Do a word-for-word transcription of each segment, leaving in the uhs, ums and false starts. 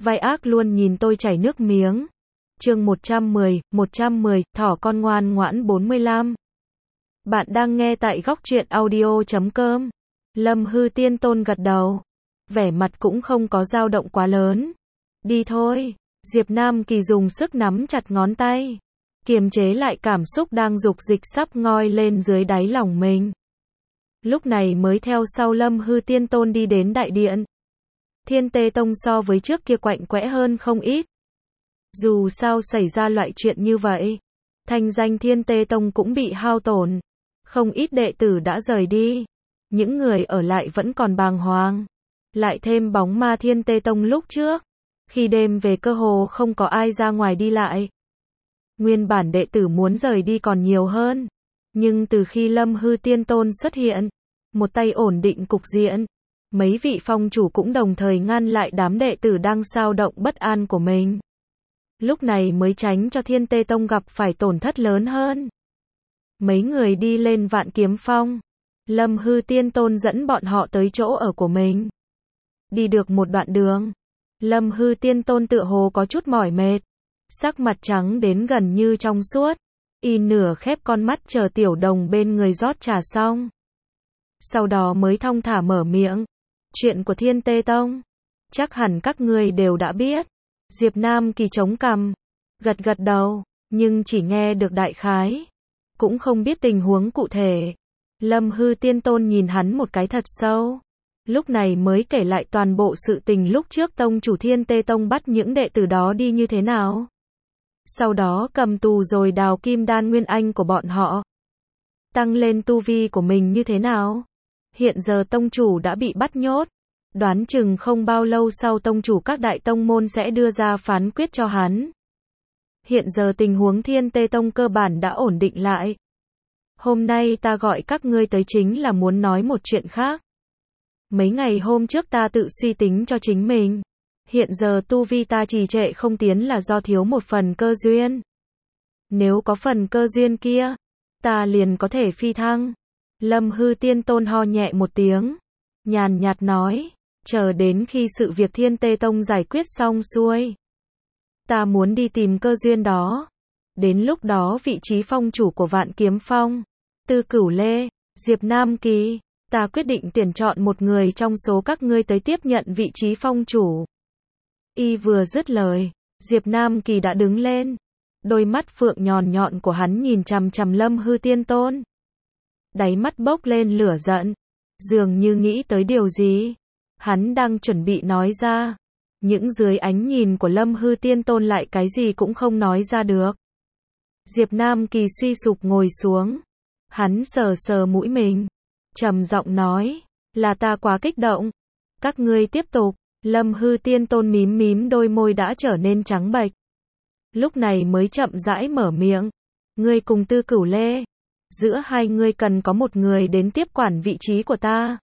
vai ác luôn nhìn tôi chảy nước miếng. Chương một trăm mười, một trăm mười, thỏ con ngoan ngoãn bốn mươi lăm. Bạn đang nghe tại góc truyện audio chấm com. Lâm Hư Tiên Tôn gật đầu. Vẻ mặt cũng không có dao động quá lớn. Đi thôi. Diệp Nam Kỳ dùng sức nắm chặt ngón tay. Kiềm chế lại cảm xúc đang dục dịch sắp ngoi lên dưới đáy lòng mình. Lúc này mới theo sau Lâm Hư Tiên Tôn đi đến đại điện. Thiên Tê Tông so với trước kia quạnh quẽ hơn không ít. Dù sao xảy ra loại chuyện như vậy, thanh danh Thiên Tê Tông cũng bị hao tổn. Không ít đệ tử đã rời đi. Những người ở lại vẫn còn bàng hoàng. Lại thêm bóng ma Thiên Tê Tông lúc trước. Khi đêm về cơ hồ không có ai ra ngoài đi lại. Nguyên bản đệ tử muốn rời đi còn nhiều hơn. Nhưng từ khi Lâm Hư Tiên Tôn xuất hiện, một tay ổn định cục diện, mấy vị phong chủ cũng đồng thời ngăn lại đám đệ tử đang xao động bất an của mình. Lúc này mới tránh cho Thiên Tê Tông gặp phải tổn thất lớn hơn. Mấy người đi lên Vạn Kiếm Phong. Lâm Hư Tiên Tôn dẫn bọn họ tới chỗ ở của mình. Đi được một đoạn đường, Lâm Hư Tiên Tôn tựa hồ có chút mỏi mệt. Sắc mặt trắng đến gần như trong suốt. Y nửa khép con mắt chờ tiểu đồng bên người rót trà xong. Sau đó mới thong thả mở miệng. Chuyện của Thiên Tê Tông, chắc hẳn các người đều đã biết. Diệp Nam Kỳ chống cằm, gật gật đầu, nhưng chỉ nghe được đại khái. Cũng không biết tình huống cụ thể. Lâm Hư Tiên Tôn nhìn hắn một cái thật sâu. Lúc này mới kể lại toàn bộ sự tình lúc trước tông chủ Thiên Tê Tông bắt những đệ tử đó đi như thế nào. Sau đó cầm tù rồi đào kim đan nguyên anh của bọn họ. Tăng lên tu vi của mình như thế nào. Hiện giờ tông chủ đã bị bắt nhốt. Đoán chừng không bao lâu sau tông chủ các đại tông môn sẽ đưa ra phán quyết cho hắn. Hiện giờ tình huống Thiên Tê Tông cơ bản đã ổn định lại. Hôm nay ta gọi các ngươi tới chính là muốn nói một chuyện khác. Mấy ngày hôm trước ta tự suy tính cho chính mình. Hiện giờ tu vi ta trì trệ không tiến là do thiếu một phần cơ duyên. Nếu có phần cơ duyên kia, ta liền có thể phi thăng. Lâm Hư Tiên Tôn ho nhẹ một tiếng, nhàn nhạt nói, chờ đến khi sự việc Thiên Tê Tông giải quyết xong xuôi. Ta muốn đi tìm cơ duyên đó. Đến lúc đó vị trí phong chủ của Vạn Kiếm Phong, Tư Cửu Lê, Diệp Nam Kỳ, ta quyết định tuyển chọn một người trong số các ngươi tới tiếp nhận vị trí phong chủ. Y vừa dứt lời, Diệp Nam Kỳ đã đứng lên. Đôi mắt phượng nhọn nhọn của hắn nhìn chằm chằm Lâm Hư Tiên Tôn. Đáy mắt bốc lên lửa giận. Dường như nghĩ tới điều gì. Hắn đang chuẩn bị nói ra. Những dưới ánh nhìn của Lâm Hư Tiên Tôn lại cái gì cũng không nói ra được. Diệp Nam Kỳ suy sụp ngồi xuống. Hắn sờ sờ mũi mình. Trầm giọng nói. Là ta quá kích động. Các ngươi tiếp tục. Lâm Hư Tiên Tôn mím mím đôi môi đã trở nên trắng bệch. Lúc này mới chậm rãi mở miệng. Ngươi cùng Tư Cửu Lê. Giữa hai ngươi cần có một người đến tiếp quản vị trí của ta.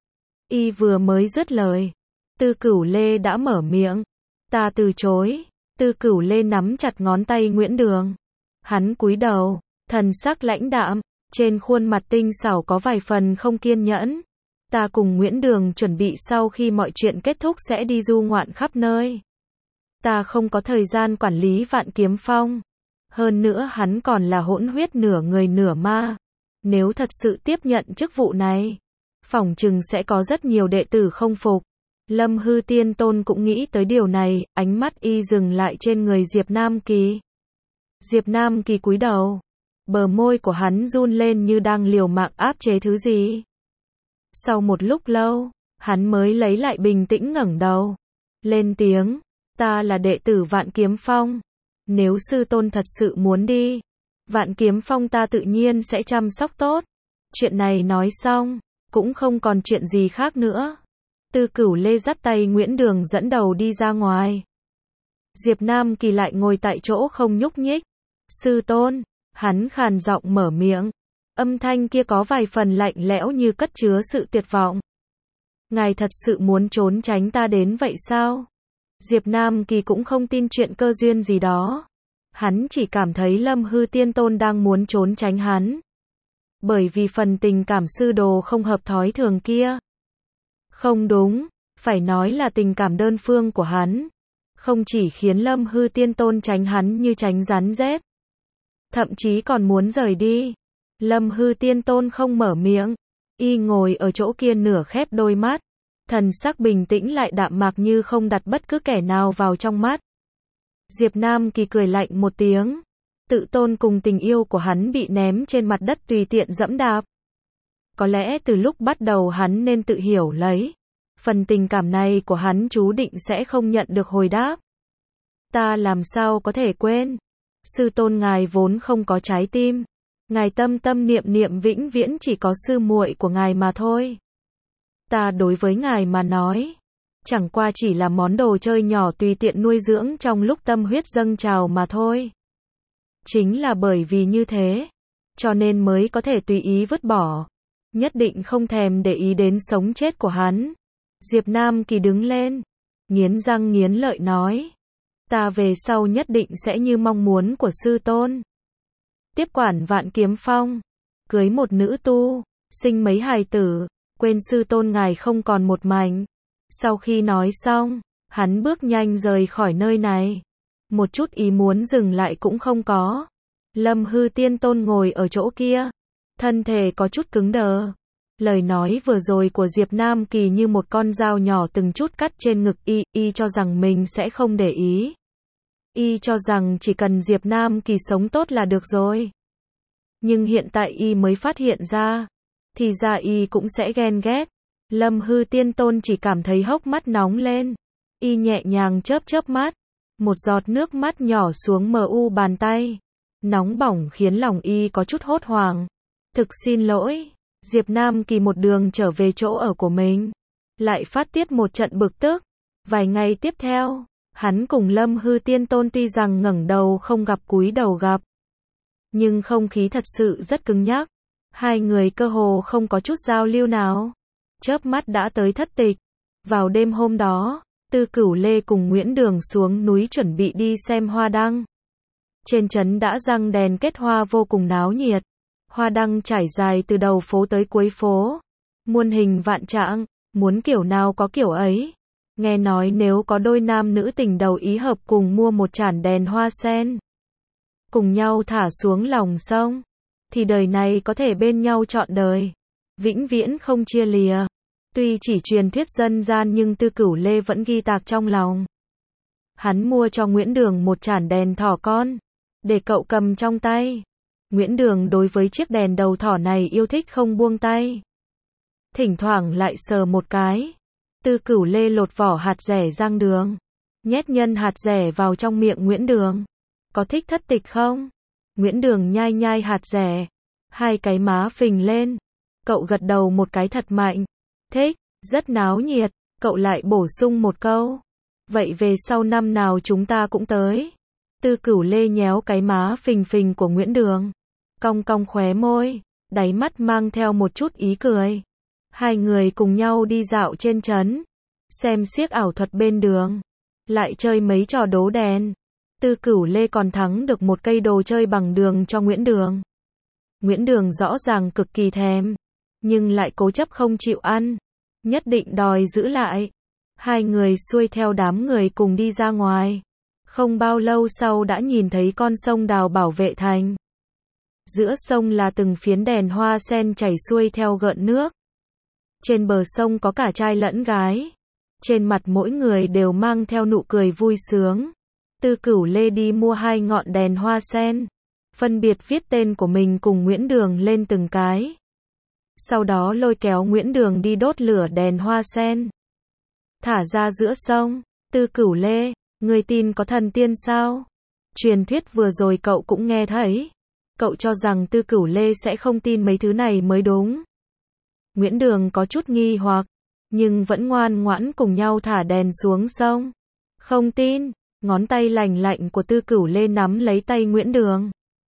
Y vừa mới dứt lời. Tư Cửu Lê đã mở miệng. Ta từ chối. Tư Cửu Lê nắm chặt ngón tay Nguyễn Đường. Hắn cúi đầu. Thần sắc lãnh đạm. Trên khuôn mặt tinh xảo có vài phần không kiên nhẫn. Ta cùng Nguyễn Đường chuẩn bị sau khi mọi chuyện kết thúc sẽ đi du ngoạn khắp nơi. Ta không có thời gian quản lý Vạn Kiếm Phong. Hơn nữa hắn còn là hỗn huyết nửa người nửa ma. Nếu thật sự tiếp nhận chức vụ này, phỏng chừng sẽ có rất nhiều đệ tử không phục. Lâm Hư Tiên Tôn cũng nghĩ tới điều này, ánh mắt y dừng lại trên người Diệp Nam Kỳ. Diệp Nam Kỳ cúi đầu. Bờ môi của hắn run lên như đang liều mạng áp chế thứ gì. Sau một lúc lâu, hắn mới lấy lại bình tĩnh ngẩng đầu. Lên tiếng, ta là đệ tử Vạn Kiếm Phong. Nếu sư tôn thật sự muốn đi, Vạn Kiếm Phong ta tự nhiên sẽ chăm sóc tốt. Chuyện này nói xong, cũng không còn chuyện gì khác nữa. Tư Cửu Lê dắt tay Nguyễn Đường dẫn đầu đi ra ngoài. Diệp Nam Kỳ lại ngồi tại chỗ không nhúc nhích. Sư tôn, hắn khàn giọng mở miệng. Âm thanh kia có vài phần lạnh lẽo như cất chứa sự tuyệt vọng. Ngài thật sự muốn trốn tránh ta đến vậy sao? Diệp Nam Kỳ cũng không tin chuyện cơ duyên gì đó. Hắn chỉ cảm thấy Lâm Hư Tiên Tôn đang muốn trốn tránh hắn. Bởi vì phần tình cảm sư đồ không hợp thói thường kia. Không đúng, phải nói là tình cảm đơn phương của hắn. không chỉ khiến Lâm Hư Tiên Tôn tránh hắn như tránh rắn rết, thậm chí còn muốn rời đi. Lâm Hư Tiên Tôn không mở miệng, y ngồi ở chỗ kia nửa khép đôi mắt, thần sắc bình tĩnh lại đạm mạc như không đặt bất cứ kẻ nào vào trong mắt. Diệp Nam Kỳ cười lạnh một tiếng, tự tôn cùng tình yêu của hắn bị ném trên mặt đất tùy tiện dẫm đạp. Có lẽ từ lúc bắt đầu hắn nên tự hiểu lấy, phần tình cảm này của hắn chú định sẽ không nhận được hồi đáp. Ta làm sao có thể quên? Sư tôn ngài vốn không có trái tim, ngài tâm tâm niệm niệm vĩnh viễn chỉ có sư muội của ngài mà thôi. Ta đối với ngài mà nói, chẳng qua chỉ là món đồ chơi nhỏ tùy tiện nuôi dưỡng trong lúc tâm huyết dâng trào mà thôi. Chính là bởi vì như thế, cho nên mới có thể tùy ý vứt bỏ, nhất định không thèm để ý đến sống chết của hắn. Diệp Nam Kỳ đứng lên, nghiến răng nghiến lợi nói, ta về sau nhất định sẽ như mong muốn của sư tôn. Tiếp quản Vạn Kiếm Phong, cưới một nữ tu, sinh mấy hài tử, quên sư tôn ngài không còn một mảnh. Sau khi nói xong, hắn bước nhanh rời khỏi nơi này. Một chút ý muốn dừng lại cũng không có. Lâm Hư Tiên Tôn ngồi ở chỗ kia, thân thể có chút cứng đờ. Lời nói vừa rồi của Diệp Nam Kỳ như một con dao nhỏ từng chút cắt trên ngực y, y cho rằng mình sẽ không để ý. Y cho rằng chỉ cần Diệp Nam Kỳ sống tốt là được rồi. Nhưng hiện tại y mới phát hiện ra, thì ra y cũng sẽ ghen ghét. Lâm Hư Tiên Tôn chỉ cảm thấy hốc mắt nóng lên. Y nhẹ nhàng chớp chớp mắt, một giọt nước mắt nhỏ xuống mờ u bàn tay. Nóng bỏng khiến lòng y có chút hốt hoảng. Thực xin lỗi. Diệp Nam Kỳ một đường trở về chỗ ở của mình, lại phát tiết một trận bực tức. Vài ngày tiếp theo, hắn cùng Lâm Hư Tiên Tôn tuy rằng ngẩng đầu không gặp cúi đầu gặp, nhưng không khí thật sự rất cứng nhắc. Hai người cơ hồ không có chút giao lưu nào. Chớp mắt đã tới thất tịch. Vào đêm hôm đó, Tư Cửu Lê cùng Nguyễn Đường xuống núi chuẩn bị đi xem hoa đăng. Trên trấn đã răng đèn kết hoa vô cùng náo nhiệt. Hoa đăng trải dài từ đầu phố tới cuối phố. Muôn hình vạn trạng, muốn kiểu nào có kiểu ấy. Nghe nói nếu có đôi nam nữ tình đầu ý hợp cùng mua một chản đèn hoa sen, cùng nhau thả xuống lòng sông, thì đời này có thể bên nhau trọn đời, vĩnh viễn không chia lìa. Tuy chỉ truyền thuyết dân gian nhưng Tư Cửu Lê vẫn ghi tạc trong lòng. Hắn mua cho Nguyễn Đường một chản đèn thỏ con, để cậu cầm trong tay. Nguyễn Đường đối với chiếc đèn đầu thỏ này yêu thích không buông tay. Thỉnh thoảng lại sờ một cái. Tư Cửu Lê lột vỏ hạt dẻ rang đường, nhét nhân hạt dẻ vào trong miệng Nguyễn Đường. Có thích thất tịch không? Nguyễn Đường nhai nhai hạt dẻ, hai cái má phình lên. Cậu gật đầu một cái thật mạnh. Thích, rất náo nhiệt. Cậu lại bổ sung một câu, vậy về sau năm nào chúng ta cũng tới. Tư Cửu Lê nhéo cái má phình phình của Nguyễn Đường, cong cong khóe môi, đáy mắt mang theo một chút ý cười. Hai người cùng nhau đi dạo trên trấn, xem xiếc ảo thuật bên đường, lại chơi mấy trò đố đèn. Tư Cửu Lê còn thắng được một cây đồ chơi bằng đường cho Nguyễn Đường. Nguyễn Đường rõ ràng cực kỳ thèm, nhưng lại cố chấp không chịu ăn, nhất định đòi giữ lại. Hai người xuôi theo đám người cùng đi ra ngoài. Không bao lâu sau đã nhìn thấy con sông Đào bảo vệ thành. Giữa sông là từng phiến đèn hoa sen chảy xuôi theo gợn nước. Trên bờ sông có cả trai lẫn gái. Trên mặt mỗi người đều mang theo nụ cười vui sướng. Tư Cửu Lê đi mua hai ngọn đèn hoa sen, phân biệt viết tên của mình cùng Nguyễn Đường lên từng cái. Sau đó lôi kéo Nguyễn Đường đi đốt lửa đèn hoa sen, thả ra giữa sông. Tư Cửu Lê, người tin có thần tiên sao? Truyền thuyết vừa rồi cậu cũng nghe thấy. Cậu cho rằng Tư Cửu Lê sẽ không tin mấy thứ này mới đúng. Nguyễn Đường có chút nghi hoặc, nhưng vẫn ngoan ngoãn cùng nhau thả đèn xuống sông. Không tin. Ngón tay lành lạnh của Tư Cửu Lê nắm lấy tay Nguyễn Đường.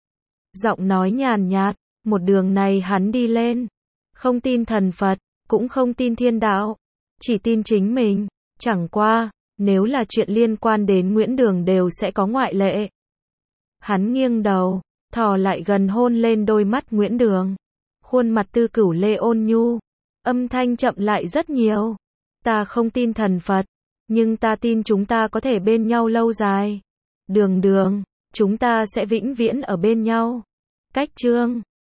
Giọng nói nhàn nhạt, một đường này hắn đi lên. Không tin thần Phật, cũng không tin thiên đạo, chỉ tin chính mình. Chẳng qua, nếu là chuyện liên quan đến Nguyễn Đường đều sẽ có ngoại lệ. Hắn nghiêng đầu, thò lại gần hôn lên đôi mắt Nguyễn Đường. Khuôn mặt Tư Cửu Lê ôn nhu, âm thanh chậm lại rất nhiều. Ta không tin thần Phật, Nhưng ta tin chúng ta có thể bên nhau lâu dài. Đường đường, chúng ta sẽ vĩnh viễn ở bên nhau. Cách chương